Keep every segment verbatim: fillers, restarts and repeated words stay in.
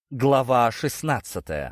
Глава шестнадцатая.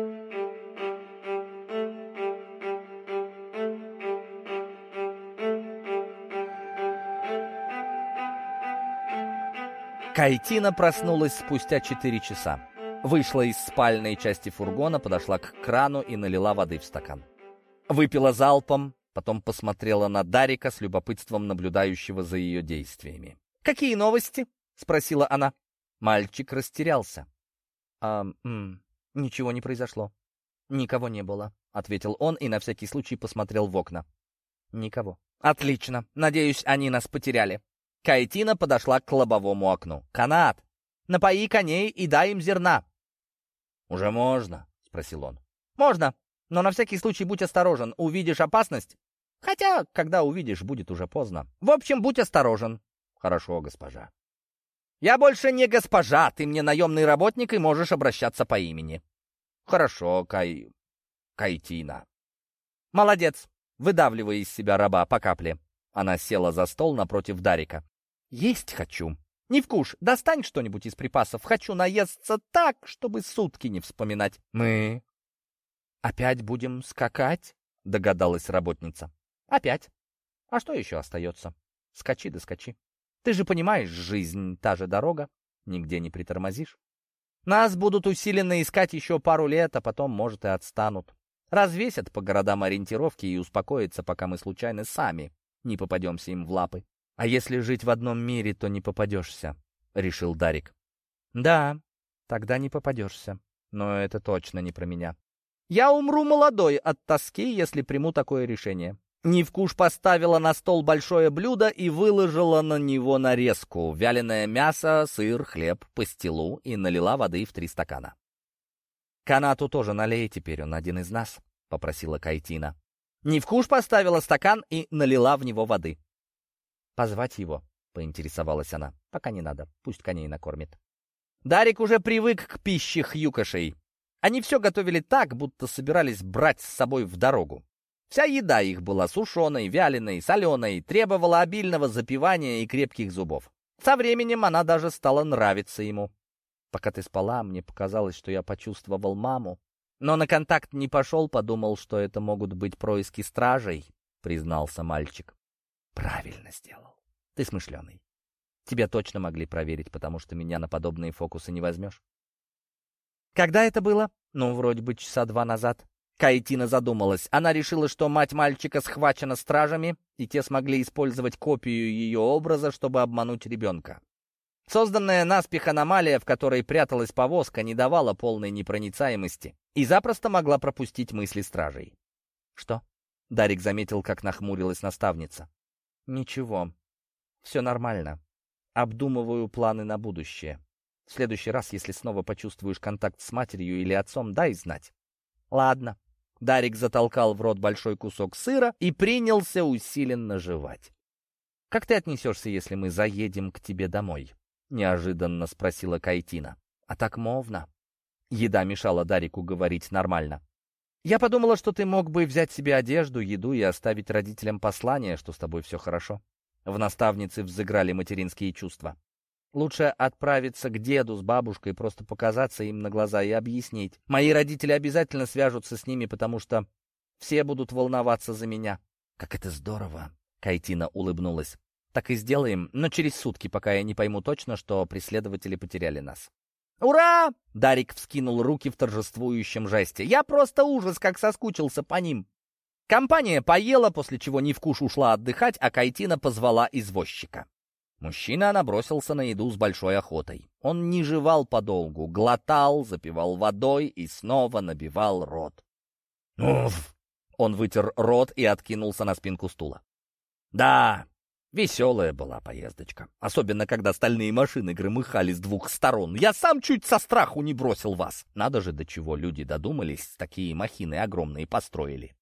Кайтина проснулась спустя четыре часа. Вышла из спальной части фургона, подошла к крану и налила воды в стакан. Выпила залпом, потом посмотрела на Дарика с любопытством, наблюдающего за ее действиями. «Какие новости?» — спросила она. Мальчик растерялся. «А, м, ничего не произошло. Никого не было», — ответил он и на всякий случай посмотрел в окна. «Никого». «Отлично. Надеюсь, они нас потеряли». Кайтина подошла к лобовому окну. «Канат, напои коней и дай им зерна». «Уже можно?» — спросил он. «Можно, но на всякий случай будь осторожен. Увидишь опасность? Хотя, когда увидишь, будет уже поздно. В общем, будь осторожен». «Хорошо, госпожа». «Я больше не госпожа, ты мне наемный работник и можешь обращаться по имени». «Хорошо, Кай... Кайтина». «Молодец», выдавливая из себя раба по капле. Она села за стол напротив Дарика. «Есть хочу. Не вкуш, достань что-нибудь из припасов. Хочу наесться так, чтобы сутки не вспоминать». «Мы опять будем скакать?» — догадалась работница. «Опять. А что еще остается? Скачи да скачи. Ты же понимаешь, жизнь — та же дорога. Нигде не притормозишь. Нас будут усиленно искать еще пару лет, а потом, может, и отстанут. Развесят по городам ориентировки и успокоятся, пока мы случайно сами не попадемся им в лапы. А если жить в одном мире, то не попадешься», — решил Дарик. «Да, тогда не попадешься. Но это точно не про меня. Я умру молодой от тоски, если приму такое решение». Невкуш поставила на стол большое блюдо и выложила на него нарезку: вяленое мясо, сыр, хлеб, пастилу, и налила воды в три стакана. «Канату тоже налей теперь, он один из нас», — попросила Кайтина. Невкуш поставила стакан и налила в него воды. «Позвать его?» — поинтересовалась она. «Пока не надо, пусть коней накормит». Дарик уже привык к пище хьюкошей. Они все готовили так, будто собирались брать с собой в дорогу. Вся еда их была сушеной, вяленой, соленой, требовала обильного запивания и крепких зубов. Со временем она даже стала нравиться ему. «Пока ты спала, мне показалось, что я почувствовал маму. Но на контакт не пошел, подумал, что это могут быть происки стражей», — признался мальчик. «Правильно сделал. Ты смышленый. Тебя точно могли проверить, потому что меня на подобные фокусы не возьмешь». «Когда это было?» «Ну, вроде бы часа два назад». Кайтина задумалась. Она решила, что мать мальчика схвачена стражами, и те смогли использовать копию ее образа, чтобы обмануть ребенка. Созданная наспех аномалия, в которой пряталась повозка, не давала полной непроницаемости и запросто могла пропустить мысли стражей. «Что?» — Дарик заметил, как нахмурилась наставница. «Ничего. Все нормально. Обдумываю планы на будущее. В следующий раз, если снова почувствуешь контакт с матерью или отцом, дай знать». «Ладно». Дарик затолкал в рот большой кусок сыра и принялся усиленно жевать. «Как ты отнесешься, если мы заедем к тебе домой?» — неожиданно спросила Кайтина. «А так мовно». Еда мешала Дарику говорить нормально. «Я подумала, что ты мог бы взять себе одежду, еду и оставить родителям послание, что с тобой все хорошо». В наставнице взыграли материнские чувства. «Лучше отправиться к деду с бабушкой, просто показаться им на глаза и объяснить. Мои родители обязательно свяжутся с ними, потому что все будут волноваться за меня». «Как это здорово!» — Кайтина улыбнулась. «Так и сделаем, но через сутки, пока я не пойму точно, что преследователи потеряли нас». «Ура!» — Дарик вскинул руки в торжествующем жесте. «Я просто ужас, как соскучился по ним». Компания поела, после чего Невкуш ушла отдыхать, а Кайтина позвала извозчика. Мужчина набросился на еду с большой охотой. Он не жевал подолгу, глотал, запивал водой и снова набивал рот. «Уф!» — он вытер рот и откинулся на спинку стула. «Да, веселая была поездочка, особенно когда стальные машины громыхали с двух сторон. Я сам чуть со страху не бросил вас. Надо же, до чего люди додумались, такие махины огромные построили.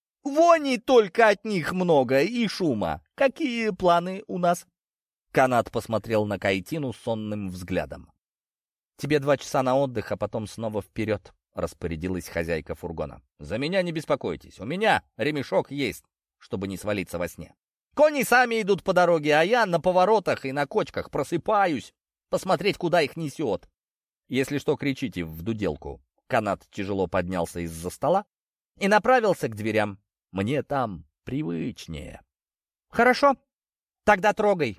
Вони только от них много и шума. Какие планы у нас?» Канат посмотрел на Кайтину сонным взглядом. «Тебе два часа на отдых, а потом снова вперед», — распорядилась хозяйка фургона. «За меня не беспокойтесь, у меня ремешок есть, чтобы не свалиться во сне. Кони сами идут по дороге, а я на поворотах и на кочках просыпаюсь, посмотреть, куда их несет. Если что, кричите в дуделку». Канат тяжело поднялся из-за стола и направился к дверям. «Мне там привычнее». «Хорошо, тогда трогай».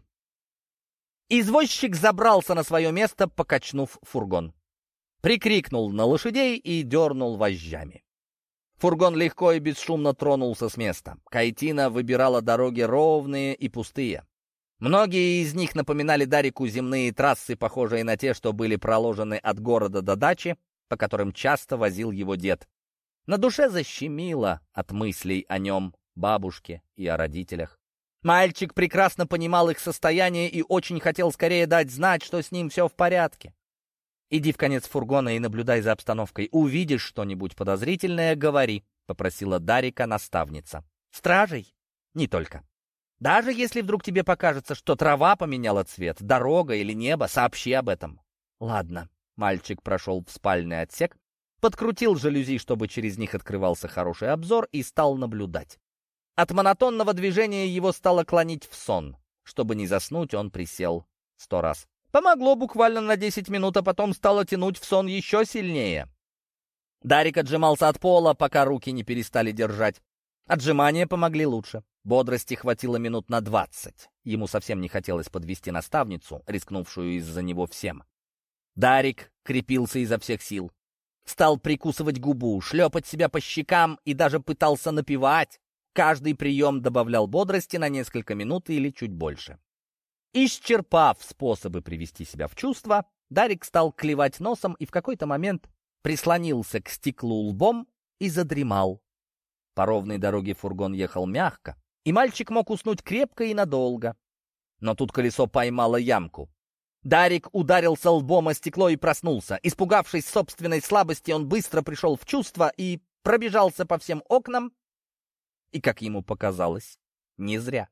Извозчик забрался на свое место, покачнув фургон. Прикрикнул на лошадей и дернул вожжами. Фургон легко и бесшумно тронулся с места. Кайтина выбирала дороги ровные и пустые. Многие из них напоминали Дарику земные трассы, похожие на те, что были проложены от города до дачи, по которым часто возил его дед. На душе защемило от мыслей о нем, бабушке и о родителях. Мальчик прекрасно понимал их состояние и очень хотел скорее дать знать, что с ним все в порядке. «Иди в конец фургона и наблюдай за обстановкой. Увидишь что-нибудь подозрительное — говори», — попросила Дарика наставница. «Стражей? Не только. Даже если вдруг тебе покажется, что трава поменяла цвет, дорога или небо, сообщи об этом». «Ладно». Мальчик прошел в спальный отсек, подкрутил жалюзи, чтобы через них открывался хороший обзор, и стал наблюдать. От монотонного движения его стало клонить в сон. Чтобы не заснуть, он присел сто раз. Помогло буквально на десять минут, а потом стало тянуть в сон еще сильнее. Дарик отжимался от пола, пока руки не перестали держать. Отжимания помогли лучше. Бодрости хватило минут на двадцать. Ему совсем не хотелось подвести наставницу, рискнувшую из-за него всем. Дарик крепился изо всех сил. Стал прикусывать губу, шлепать себя по щекам и даже пытался напевать. Каждый прием добавлял бодрости на несколько минут или чуть больше. Исчерпав способы привести себя в чувство, Дарик стал клевать носом и в какой-то момент прислонился к стеклу лбом и задремал. По ровной дороге фургон ехал мягко, и мальчик мог уснуть крепко и надолго. Но тут колесо поймало ямку. Дарик ударился лбом о стекло и проснулся. Испугавшись собственной слабости, он быстро пришел в чувство и пробежался по всем окнам. И, как ему показалось, не зря.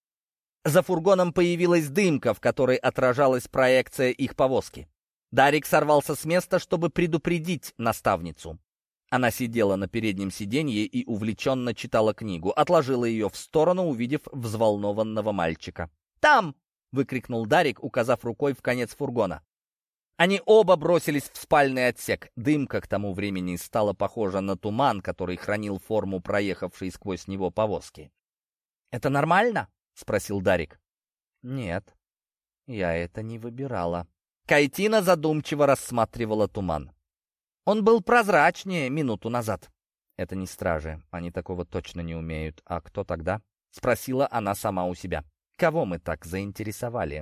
За фургоном появилась дымка, в которой отражалась проекция их повозки. Дарик сорвался с места, чтобы предупредить наставницу. Она сидела на переднем сиденье и увлеченно читала книгу, отложила ее в сторону, увидев взволнованного мальчика. «Там!» — выкрикнул Дарик, указав рукой в конец фургона. Они оба бросились в спальный отсек. Дымка к тому времени стала похожа на туман, который хранил форму проехавшей сквозь него повозки. «Это нормально?» — спросил Дарик. «Нет, я это не выбирала». Кайтина задумчиво рассматривала туман. Он был прозрачнее минуту назад. «Это не стражи, они такого точно не умеют. А кто тогда?» — спросила она сама у себя. «Кого мы так заинтересовали?»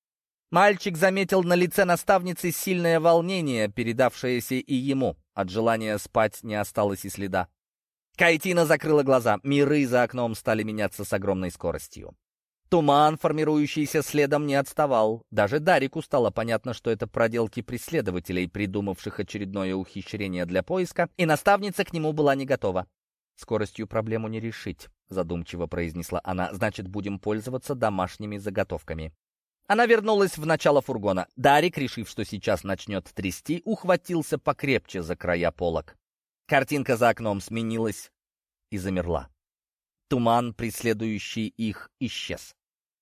Мальчик заметил на лице наставницы сильное волнение, передавшееся и ему. От желания спать не осталось и следа. Кайтина закрыла глаза. Миры за окном стали меняться с огромной скоростью. Туман, формирующийся следом, не отставал. Даже Дарику стало понятно, что это проделки преследователей, придумавших очередное ухищрение для поиска, и наставница к нему была не готова. «Скоростью проблему не решить», — задумчиво произнесла она. «Значит, будем пользоваться домашними заготовками». Она вернулась в начало фургона. Дарик, решив, что сейчас начнет трясти, ухватился покрепче за края полок. Картинка за окном сменилась и замерла. Туман, преследующий их, исчез.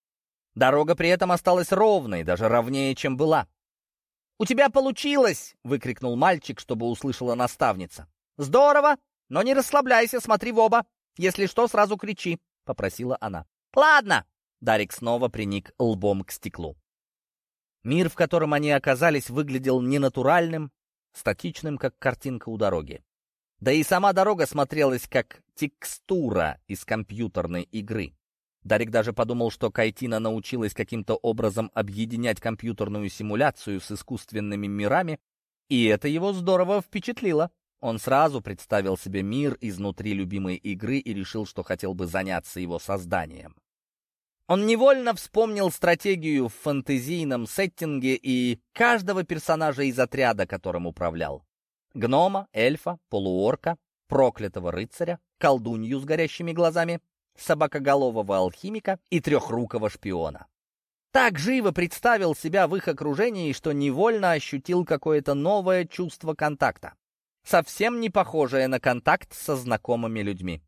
Дорога при этом осталась ровной, даже ровнее, чем была. «У тебя получилось!» — выкрикнул мальчик, чтобы услышала наставница. «Здорово! Но не расслабляйся, смотри в оба. Если что, сразу кричи», — попросила она. «Ладно!» — Дарик снова приник лбом к стеклу. Мир, в котором они оказались, выглядел ненатуральным, статичным, как картинка у дороги. Да и сама дорога смотрелась как текстура из компьютерной игры. Дарик даже подумал, что Кайтина научилась каким-то образом объединять компьютерную симуляцию с искусственными мирами, и это его здорово впечатлило. Он сразу представил себе мир изнутри любимой игры и решил, что хотел бы заняться его созданием. Он невольно вспомнил стратегию в фэнтезийном сеттинге и каждого персонажа из отряда, которым управлял. Гнома, эльфа, полуорка, проклятого рыцаря, колдунью с горящими глазами, собакоголового алхимика и трехрукого шпиона. Так живо представил себя в их окружении, что невольно ощутил какое-то новое чувство контакта, совсем не похожее на контакт со знакомыми людьми.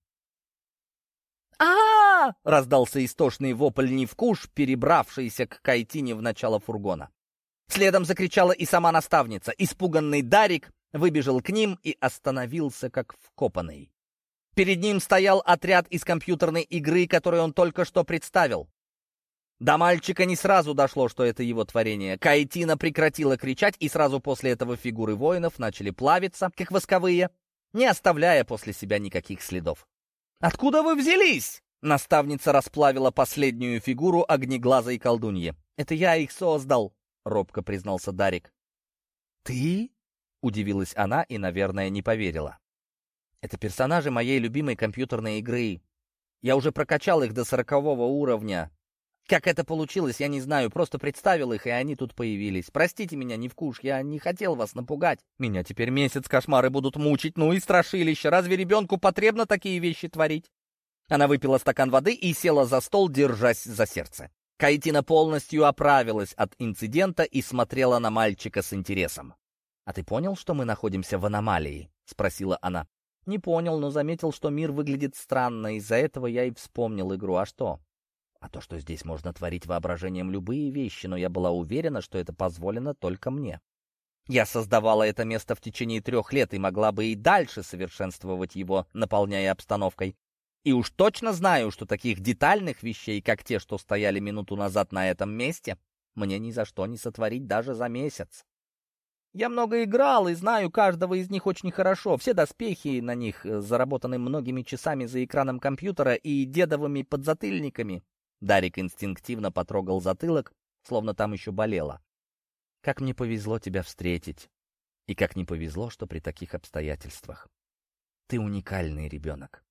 а, -а, -а раздался истошный вопль Невкуш, перебравшийся к Кайтине в начало фургона. Следом закричала и сама наставница. Испуганный Дарик выбежал к ним и остановился как вкопанный. Перед ним стоял отряд из компьютерной игры, который он только что представил. До мальчика не сразу дошло, что это его творение. Кайтина прекратила кричать, и сразу после этого фигуры воинов начали плавиться, как восковые, не оставляя после себя никаких следов. «Откуда вы взялись?» Наставница расплавила последнюю фигуру огнеглазой колдуньи. «Это я их создал», — робко признался Дарик. «Ты?» — удивилась она и, наверное, не поверила. «Это персонажи моей любимой компьютерной игры. Я уже прокачал их до сорокового уровня. Как это получилось, я не знаю, просто представил их, и они тут появились. Простите меня, Невкуш, я не хотел вас напугать. Меня теперь месяц кошмары будут мучить, ну и страшилище. Разве ребенку потребно такие вещи творить?» Она выпила стакан воды и села за стол, держась за сердце. Кайтина полностью оправилась от инцидента и смотрела на мальчика с интересом. «А ты понял, что мы находимся в аномалии?» — спросила она. «Не понял, но заметил, что мир выглядит странно. Из-за этого я и вспомнил игру. А что?» «А то, что здесь можно творить воображением любые вещи, но я была уверена, что это позволено только мне. Я создавала это место в течение трех лет и могла бы и дальше совершенствовать его, наполняя обстановкой. И уж точно знаю, что таких детальных вещей, как те, что стояли минуту назад на этом месте, мне ни за что не сотворить даже за месяц. Я много играл и знаю каждого из них очень хорошо. Все доспехи на них заработаны многими часами за экраном компьютера и дедовыми подзатыльниками». Дарик инстинктивно потрогал затылок, словно там еще болело. «Как мне повезло тебя встретить. И как не повезло, что при таких обстоятельствах. Ты уникальный ребенок.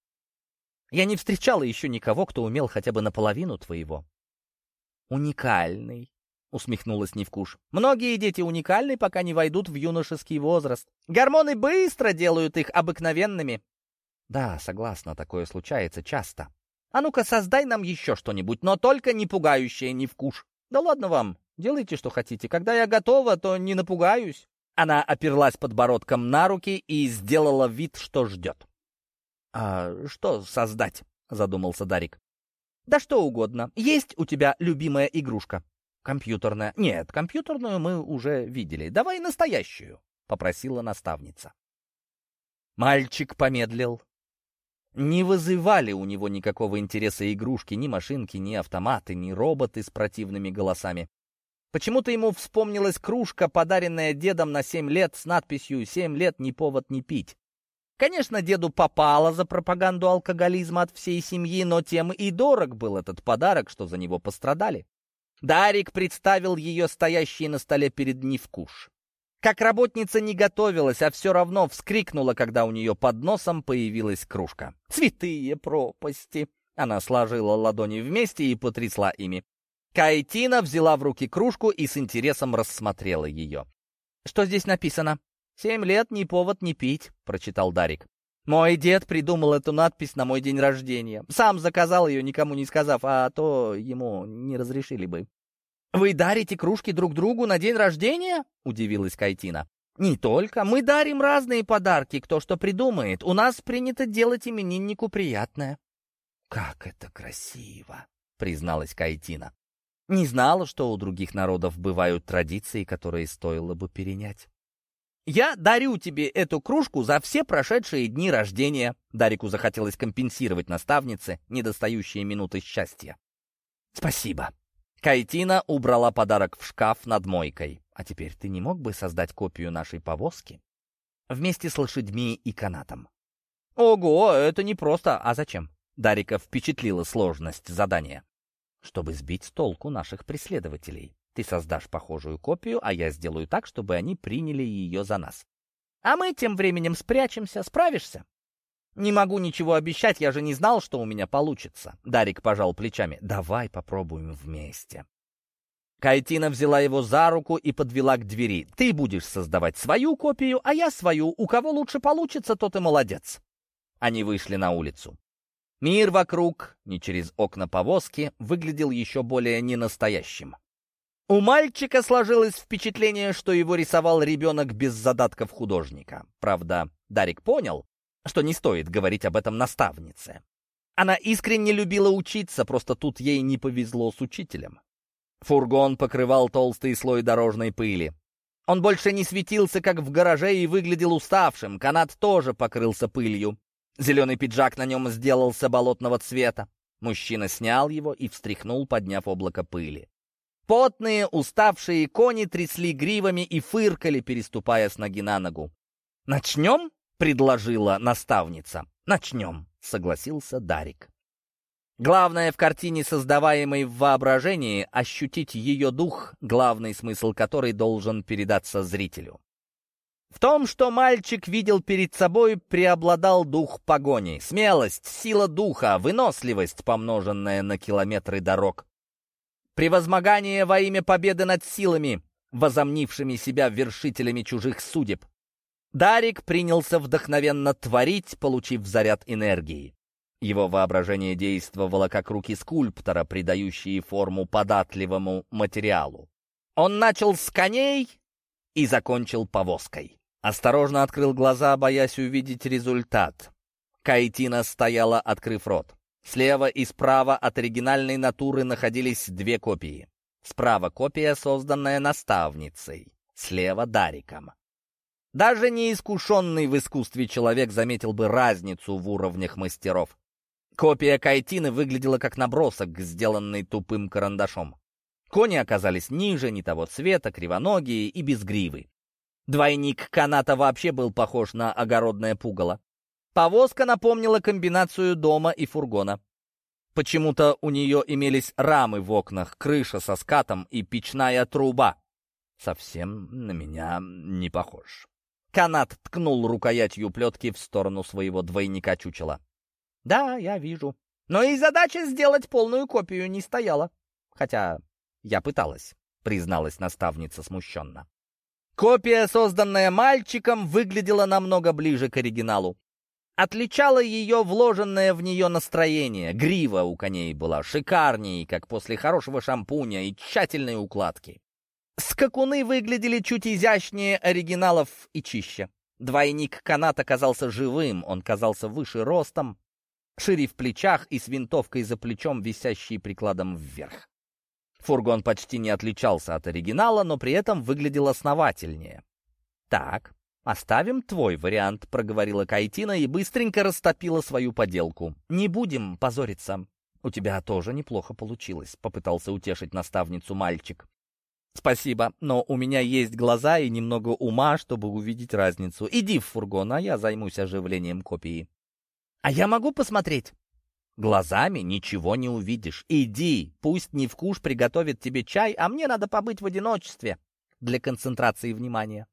Я не встречала еще никого, кто умел хотя бы наполовину твоего». «Уникальный», — усмехнулась Невкуш. «Многие дети уникальны, пока не войдут в юношеский возраст. Гормоны быстро делают их обыкновенными». «Да, согласна, такое случается часто. А ну-ка, создай нам еще что-нибудь, но только не пугающее, Невкуш». «Да ладно вам, делайте, что хотите. Когда я готова, то не напугаюсь». Она оперлась подбородком на руки и сделала вид, что ждет. «А что создать?» — задумался Дарик. «Да что угодно. Есть у тебя любимая игрушка?» «Компьютерная». «Нет, компьютерную мы уже видели. Давай настоящую», — попросила наставница. Мальчик помедлил. Не вызывали у него никакого интереса игрушки, ни машинки, ни автоматы, ни роботы с противными голосами. Почему-то ему вспомнилась кружка, подаренная дедом на семь лет с надписью «Семь лет, не повод не пить». Конечно, деду попало за пропаганду алкоголизма от всей семьи, но тем и дорог был этот подарок, что за него пострадали. Дарик представил ее стоящей на столе перед Невкуш. Как работница не готовилась, а все равно вскрикнула, когда у нее под носом появилась кружка. «Святые пропасти!» Она сложила ладони вместе и потрясла ими. Кайтина взяла в руки кружку и с интересом рассмотрела ее. «Что здесь написано?» «Семь лет, не повод не пить», — прочитал Дарик. «Мой дед придумал эту надпись на мой день рождения. Сам заказал ее, никому не сказав, а то ему не разрешили бы». «Вы дарите кружки друг другу на день рождения?» — удивилась Кайтина. «Не только. Мы дарим разные подарки, кто что придумает. У нас принято делать имениннику приятное». «Как это красиво!» — призналась Кайтина. «Не знала, что у других народов бывают традиции, которые стоило бы перенять». «Я дарю тебе эту кружку за все прошедшие дни рождения». Дарику захотелось компенсировать наставнице недостающие минуты счастья. «Спасибо». Кайтина убрала подарок в шкаф над мойкой. «А теперь ты не мог бы создать копию нашей повозки вместе с лошадьми и канатом?» «Ого, это непросто. А зачем?» Дарика впечатлила сложность задания. «Чтобы сбить с толку наших преследователей. Ты создашь похожую копию, а я сделаю так, чтобы они приняли ее за нас. А мы тем временем спрячемся. Справишься?» «Не могу ничего обещать, я же не знал, что у меня получится». Дарик пожал плечами. «Давай попробуем вместе». Кайтина взяла его за руку и подвела к двери. «Ты будешь создавать свою копию, а я свою. У кого лучше получится, тот и молодец». Они вышли на улицу. Мир вокруг, не через окна повозки, выглядел еще более ненастоящим. У мальчика сложилось впечатление, что его рисовал ребенок без задатков художника. Правда, Дарик понял, что не стоит говорить об этом наставнице. Она искренне любила учиться, просто тут ей не повезло с учителем. Фургон покрывал толстый слой дорожной пыли. Он больше не светился, как в гараже, и выглядел уставшим. Канат тоже покрылся пылью. Зеленый пиджак на нем сделался болотного цвета. Мужчина снял его и встряхнул, подняв облако пыли. Потные, уставшие кони трясли гривами и фыркали, переступая с ноги на ногу. «Начнем?» — предложила наставница. «Начнем», — согласился Дарик. Главное в картине, создаваемой в воображении, ощутить ее дух, главный смысл которой должен передаться зрителю. В том, что мальчик видел перед собой, преобладал дух погони, смелость, сила духа, выносливость, помноженная на километры дорог. Превозмогание во имя победы над силами, возомнившими себя вершителями чужих судеб. Дарик принялся вдохновенно творить, получив заряд энергии. Его воображение действовало как руки скульптора, придающие форму податливому материалу. Он начал с коней и закончил повозкой. Осторожно открыл глаза, боясь увидеть результат. Кайтина стояла, открыв рот. Слева и справа от оригинальной натуры находились две копии. Справа копия, созданная наставницей, слева Дариком. Даже неискушенный в искусстве человек заметил бы разницу в уровнях мастеров. Копия Кайтины выглядела как набросок, сделанный тупым карандашом. Кони оказались ниже, не того цвета, кривоногие и без гривы. Двойник каната вообще был похож на огородное пугало. Повозка напомнила комбинацию дома и фургона. Почему-то у нее имелись рамы в окнах, крыша со скатом и печная труба. Совсем на меня не похож. Канат ткнул рукоятью плетки в сторону своего двойника-чучела. «Да, я вижу. Но и задача сделать полную копию не стояла. Хотя я пыталась», — призналась наставница смущенно. Копия, созданная мальчиком, выглядела намного ближе к оригиналу. Отличало ее вложенное в нее настроение. Грива у коней была шикарней, как после хорошего шампуня и тщательной укладки. Скакуны выглядели чуть изящнее оригиналов и чище. Двойник канат оказался живым, он казался выше ростом, шире в плечах и с винтовкой за плечом, висящей прикладом вверх. Фургон почти не отличался от оригинала, но при этом выглядел основательнее. «Так, оставим твой вариант», — проговорила Кайтина и быстренько растопила свою поделку. «Не будем позориться. У тебя тоже неплохо получилось», — попытался утешить наставницу мальчик. «Спасибо, но у меня есть глаза и немного ума, чтобы увидеть разницу. Иди в фургон, а я займусь оживлением копии». «А я могу посмотреть?» «Глазами ничего не увидишь. Иди, пусть Невкуш приготовит тебе чай, а мне надо побыть в одиночестве для концентрации внимания».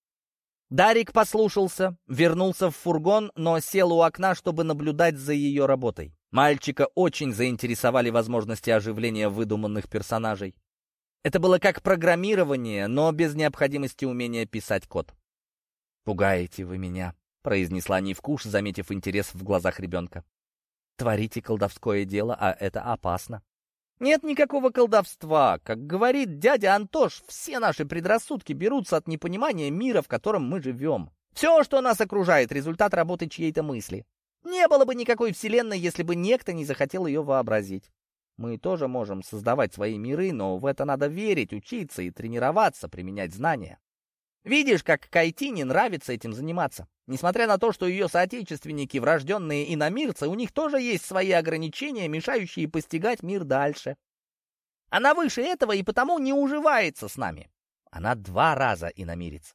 Дарик послушался, вернулся в фургон, но сел у окна, чтобы наблюдать за ее работой. Мальчика очень заинтересовали возможности оживления выдуманных персонажей. Это было как программирование, но без необходимости умения писать код. «Пугаете вы меня», — произнесла Невкуш, заметив интерес в глазах ребенка. «Творите колдовское дело, а это опасно». «Нет никакого колдовства. Как говорит дядя Антош, все наши предрассудки берутся от непонимания мира, в котором мы живем. Все, что нас окружает, результат работы чьей-то мысли. Не было бы никакой вселенной, если бы некто не захотел ее вообразить. Мы тоже можем создавать свои миры, но в это надо верить, учиться и тренироваться, применять знания. Видишь, как Кайтине нравится этим заниматься. Несмотря на то, что ее соотечественники, врожденные иномирцы, у них тоже есть свои ограничения, мешающие постигать мир дальше. Она выше этого и потому не уживается с нами. Она два раза иномирец».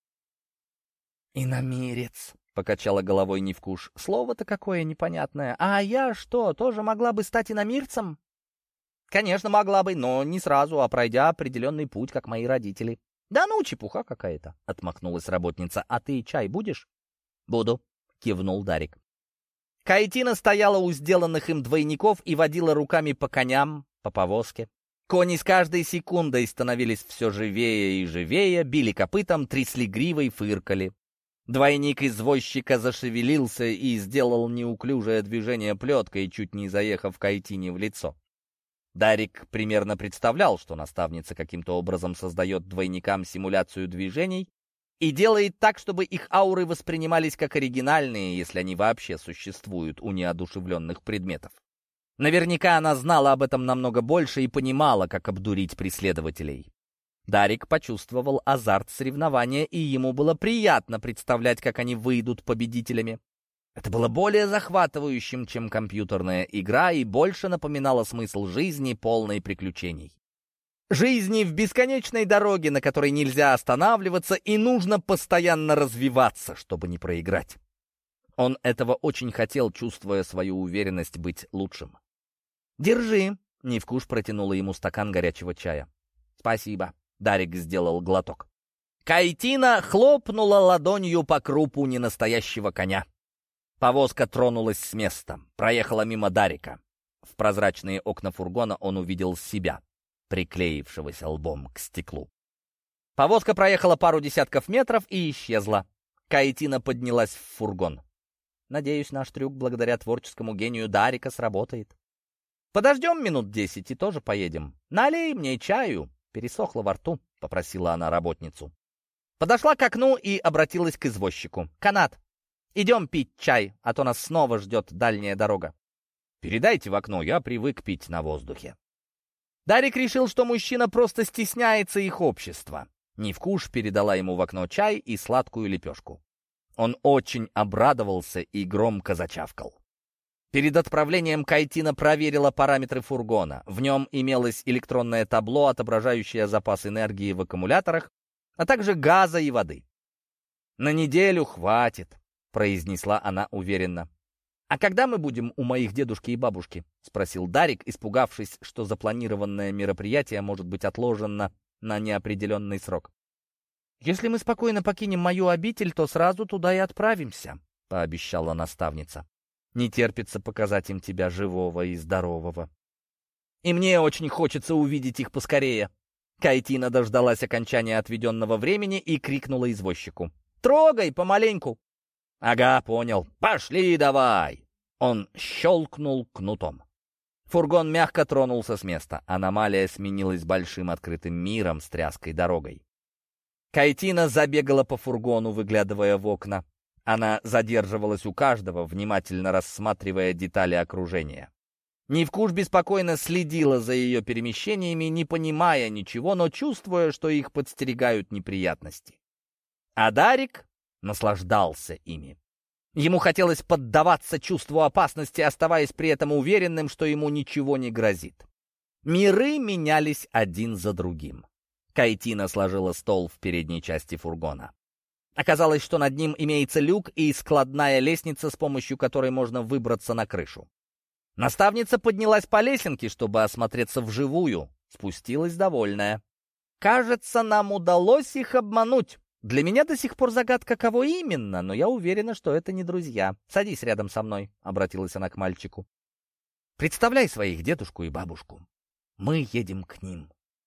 «Иномирец», — покачала головой Невкуш. «Слово-то какое непонятное. А я что, тоже могла бы стать иномирцем?» «Конечно, могла бы, но не сразу, а пройдя определенный путь, как мои родители». «Да ну, чепуха какая-то», — отмахнулась работница. «А ты чай будешь?» «Буду», — кивнул Дарик. Кайтина стояла у сделанных им двойников и водила руками по коням, по повозке. Кони с каждой секундой становились все живее и живее, били копытом, трясли гривой, фыркали. Двойник извозчика зашевелился и сделал неуклюжее движение плеткой, чуть не заехав Кайтине в лицо. Дарик примерно представлял, что наставница каким-то образом создает двойникам симуляцию движений и делает так, чтобы их ауры воспринимались как оригинальные, если они вообще существуют у неодушевленных предметов. Наверняка она знала об этом намного больше и понимала, как обдурить преследователей. Дарик почувствовал азарт соревнования, и ему было приятно представлять, как они выйдут победителями. Это было более захватывающим, чем компьютерная игра, и больше напоминало смысл жизни, полной приключений. Жизни в бесконечной дороге, на которой нельзя останавливаться, и нужно постоянно развиваться, чтобы не проиграть. Он этого очень хотел, чувствуя свою уверенность быть лучшим. «Держи!» — Нивкуш протянула ему стакан горячего чая. «Спасибо!» — Дарик сделал глоток. Кайтина хлопнула ладонью по крупу ненастоящего коня. Повозка тронулась с места, проехала мимо Дарика. В прозрачные окна фургона он увидел себя, приклеившегося лбом к стеклу. Повозка проехала пару десятков метров и исчезла. Кайтина поднялась в фургон. «Надеюсь, наш трюк благодаря творческому гению Дарика сработает. Подождем минут десять и тоже поедем. Налей мне чаю». Пересохло во рту, попросила она работницу. Подошла к окну и обратилась к извозчику. «Канат, идем пить чай, а то нас снова ждет дальняя дорога». «Передайте в окно, я привык пить на воздухе». Дарик решил, что мужчина просто стесняется их общества. Нивкуш передала ему в окно чай и сладкую лепешку. Он очень обрадовался и громко зачавкал. Перед отправлением Кайтина проверила параметры фургона. В нем имелось электронное табло, отображающее запас энергии в аккумуляторах, а также газа и воды. «На неделю хватит», — произнесла она уверенно. «А когда мы будем у моих дедушки и бабушки?» — спросил Дарик, испугавшись, что запланированное мероприятие может быть отложено на неопределенный срок. «Если мы спокойно покинем мою обитель, то сразу туда и отправимся», — пообещала наставница. «Не терпится показать им тебя живого и здорового. И мне очень хочется увидеть их поскорее». Кайтина дождалась окончания отведенного времени и крикнула извозчику. «Трогай помаленьку!» «Ага, понял. Пошли давай!» Он щелкнул кнутом. Фургон мягко тронулся с места. Аномалия сменилась большим открытым миром с тряской дорогой. Кайтина забегала по фургону, выглядывая в окна. Она задерживалась у каждого, внимательно рассматривая детали окружения. Нивкуш беспокойно следила за ее перемещениями, не понимая ничего, но чувствуя, что их подстерегают неприятности. А Дарик наслаждался ими. Ему хотелось поддаваться чувству опасности, оставаясь при этом уверенным, что ему ничего не грозит. Миры менялись один за другим. Кайтина сложила стол в передней части фургона. Оказалось, что над ним имеется люк и складная лестница, с помощью которой можно выбраться на крышу. Наставница поднялась по лесенке, чтобы осмотреться вживую. Спустилась довольная. «Кажется, нам удалось их обмануть. Для меня до сих пор загадка, кого именно, но я уверена, что это не друзья. Садись рядом со мной», — обратилась она к мальчику. «Представляй своих дедушку и бабушку. Мы едем к ним».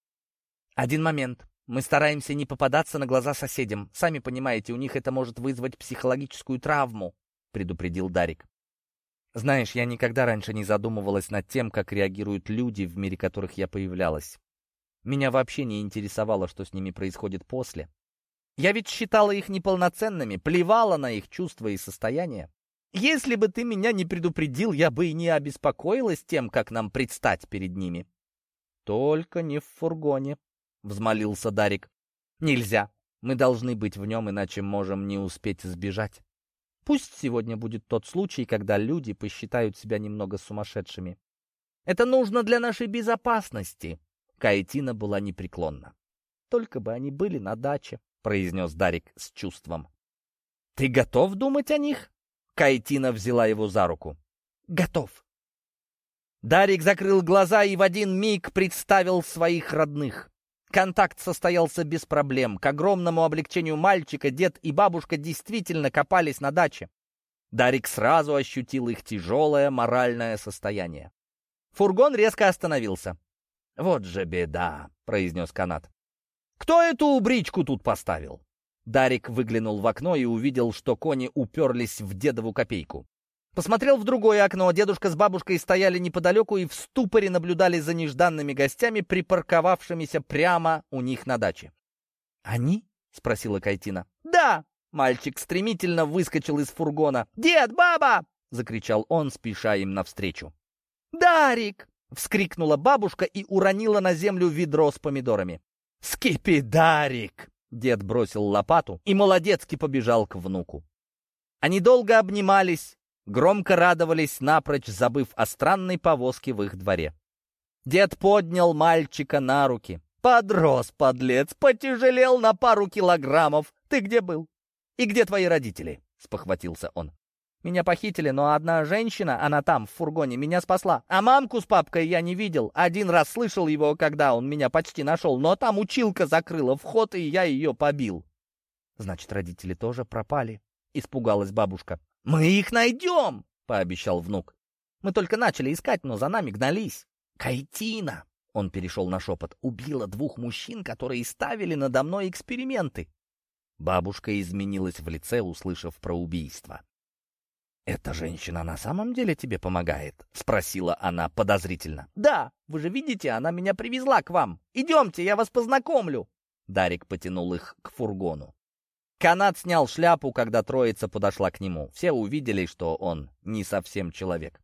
«Один момент. Мы стараемся не попадаться на глаза соседям. Сами понимаете, у них это может вызвать психологическую травму», — предупредил Дарик. «Знаешь, я никогда раньше не задумывалась над тем, как реагируют люди, в мире которых я появлялась. Меня вообще не интересовало, что с ними происходит после. Я ведь считала их неполноценными, плевала на их чувства и состояния. Если бы ты меня не предупредил, я бы и не обеспокоилась тем, как нам предстать перед ними». «Только не в фургоне», — взмолился Дарик. «Нельзя. Мы должны быть в нем, иначе можем не успеть сбежать. Пусть сегодня будет тот случай, когда люди посчитают себя немного сумасшедшими. Это нужно для нашей безопасности». Кайтина была непреклонна. «Только бы они были на даче», — произнес Дарик с чувством. «Ты готов думать о них?» Кайтина взяла его за руку. «Готов». Дарик закрыл глаза и в один миг представил своих родных. Контакт состоялся без проблем. К огромному облегчению мальчика дед и бабушка действительно копались на даче. Дарик сразу ощутил их тяжелое моральное состояние. Фургон резко остановился. «Вот же беда», — произнес Канат. «Кто эту бричку тут поставил?» Дарик выглянул в окно и увидел, что кони уперлись в дедову копейку. Посмотрел в другое окно. Дедушка с бабушкой стояли неподалеку и в ступоре наблюдали за нежданными гостями, припарковавшимися прямо у них на даче. «Они?» — спросила Кайтина. «Да!» — мальчик стремительно выскочил из фургона. «Дед, баба!» — закричал он, спеша им навстречу. «Дарик!» — вскрикнула бабушка и уронила на землю ведро с помидорами. «Скипидарик!» — дед бросил лопату и молодецки побежал к внуку. Они долго обнимались, громко радовались, напрочь забыв о странной повозке в их дворе. Дед поднял мальчика на руки. «Подрос, подлец, потяжелел на пару килограммов. Ты где был? И где твои родители?» — спохватился он. «Меня похитили, но одна женщина, она там, в фургоне, меня спасла. А мамку с папкой я не видел. Один раз слышал его, когда он меня почти нашел, но там училка закрыла вход, и я ее побил». «Значит, родители тоже пропали?» — испугалась бабушка. «Мы их найдем!» — пообещал внук. «Мы только начали искать, но за нами гнались. Кайтина!» — он перешел на шепот. «Убила двух мужчин, которые ставили надо мной эксперименты». Бабушка изменилась в лице, услышав про убийство. «Эта женщина на самом деле тебе помогает?» — спросила она подозрительно. «Да, вы же видите, она меня привезла к вам. Идемте, я вас познакомлю». Дарик потянул их к фургону. Канат снял шляпу, когда троица подошла к нему. Все увидели, что он не совсем человек.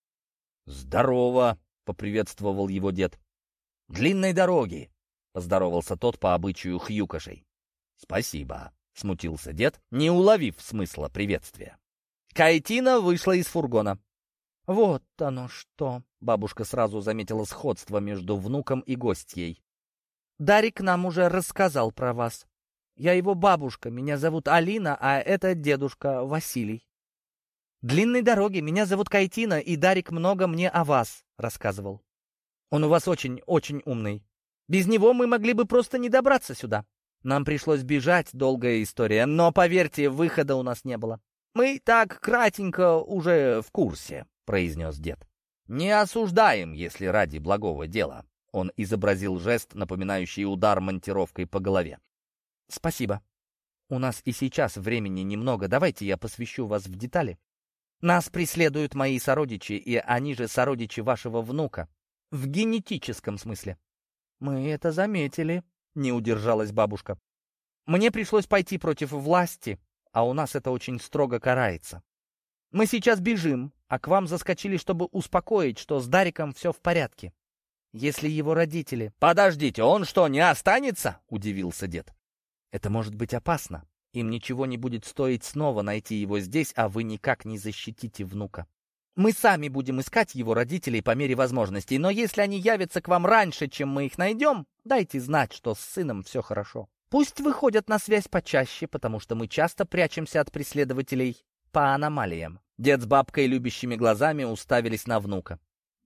«Здорово!» — поприветствовал его дед. «Длинной дороги!» — поздоровался тот по обычаю хьюкошей. «Спасибо!» — смутился дед, не уловив смысла приветствия. Кайтина вышла из фургона. «Вот оно что!» — бабушка сразу заметила сходство между внуком и гостьей. «Дарик нам уже рассказал про вас. Я его бабушка, меня зовут Алина, а это дедушка Василий. Длинной дороги, меня зовут Кайтина, и Дарик много мне о вас рассказывал. Он у вас очень-очень умный. Без него мы могли бы просто не добраться сюда. Нам пришлось бежать, долгая история, но, поверьте, выхода у нас не было. Мы так кратенько уже в курсе», — произнес дед. «Не осуждаем, если ради благого дела». Он изобразил жест, напоминающий удар монтировкой по голове. «Спасибо. У нас и сейчас времени немного. Давайте я посвящу вас в детали. Нас преследуют мои сородичи, и они же сородичи вашего внука. В генетическом смысле». «Мы это заметили», — не удержалась бабушка. «Мне пришлось пойти против власти, а у нас это очень строго карается. Мы сейчас бежим, а к вам заскочили, чтобы успокоить, что с Дариком все в порядке. Если его родители...» «Подождите, он что, не останется?» — удивился дед. «Это может быть опасно. Им ничего не будет стоить снова найти его здесь, а вы никак не защитите внука. Мы сами будем искать его родителей по мере возможностей, но если они явятся к вам раньше, чем мы их найдем, дайте знать, что с сыном все хорошо. Пусть выходят на связь почаще, потому что мы часто прячемся от преследователей по аномалиям». Дед с бабкой любящими глазами уставились на внука.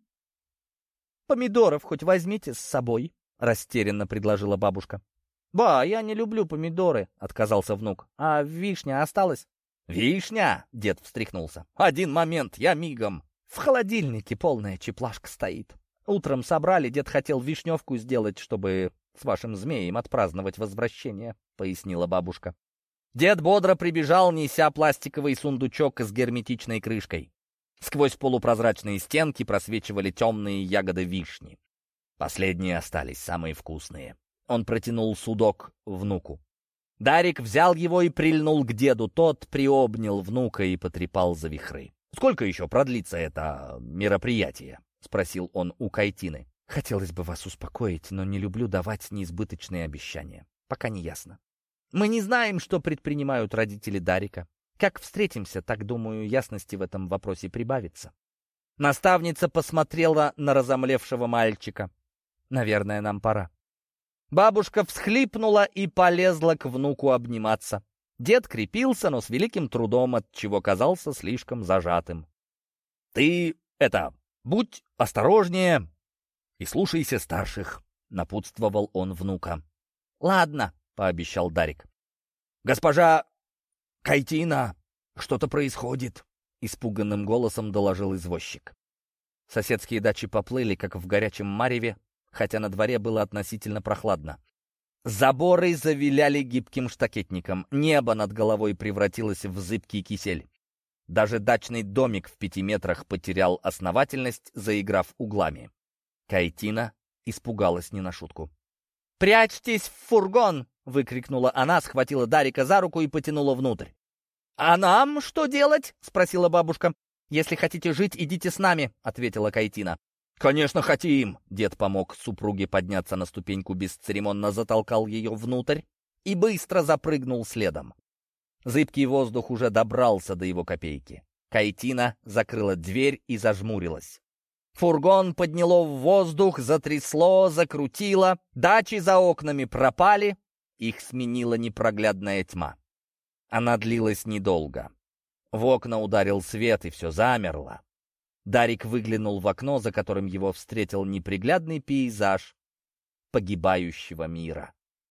«Помидоров хоть возьмите с собой», — растерянно предложила бабушка. «Ба, я не люблю помидоры», — отказался внук. «А вишня осталась?» «Вишня?» — дед встряхнулся. «Один момент, я мигом». «В холодильнике полная чеплашка стоит. Утром собрали, дед хотел вишневку сделать, чтобы с вашим змеем отпраздновать возвращение», — пояснила бабушка. Дед бодро прибежал, неся пластиковый сундучок с герметичной крышкой. Сквозь полупрозрачные стенки просвечивали темные ягоды вишни. Последние остались, самые вкусные. Он протянул судок внуку. Дарик взял его и прильнул к деду. Тот приобнял внука и потрепал за вихры. «Сколько еще продлится это мероприятие?» — спросил он у Кайтины. «Хотелось бы вас успокоить, но не люблю давать неизбыточные обещания. Пока не ясно. Мы не знаем, что предпринимают родители Дарика. Как встретимся, так, думаю, ясности в этом вопросе прибавится». Наставница посмотрела на разомлевшего мальчика. «Наверное, нам пора». Бабушка всхлипнула и полезла к внуку обниматься. Дед крепился, но с великим трудом, отчего казался слишком зажатым. «Ты, это, будь осторожнее и слушайся старших», — напутствовал он внука. «Ладно», — пообещал Дарик. «Госпожа Кайтина, что-то происходит», — испуганным голосом доложил извозчик. Соседские дачи поплыли, как в горячем мареве, хотя на дворе было относительно прохладно. Заборы завиляли гибким штакетником, небо над головой превратилось в зыбкий кисель. Даже дачный домик в пяти метрах потерял основательность, заиграв углами. Кайтина испугалась не на шутку. «Прячьтесь в фургон!» — выкрикнула она, схватила Дарика за руку и потянула внутрь. «А нам что делать?» — спросила бабушка. «Если хотите жить, идите с нами», — ответила Кайтина. «Конечно хотим!» — дед помог супруге подняться на ступеньку, бесцеремонно затолкал ее внутрь и быстро запрыгнул следом. Зыбкий воздух уже добрался до его копейки. Кайтина закрыла дверь и зажмурилась. Фургон подняло в воздух, затрясло, закрутило. Дачи за окнами пропали, их сменила непроглядная тьма. Она длилась недолго. В окна ударил свет, и все замерло. Дарик выглянул в окно, за которым его встретил неприглядный пейзаж погибающего мира.